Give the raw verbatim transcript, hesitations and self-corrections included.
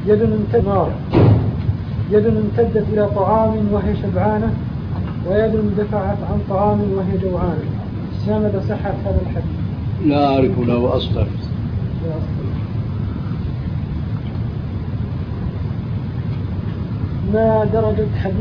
يد امتدت يد امتدت إلى طعام وهي شبعانة، ويد دفعت عن طعام وهي جوعانة. ما مدى صحة هذا الحديث؟ لا أعرف له أصلا. ما درجة حديث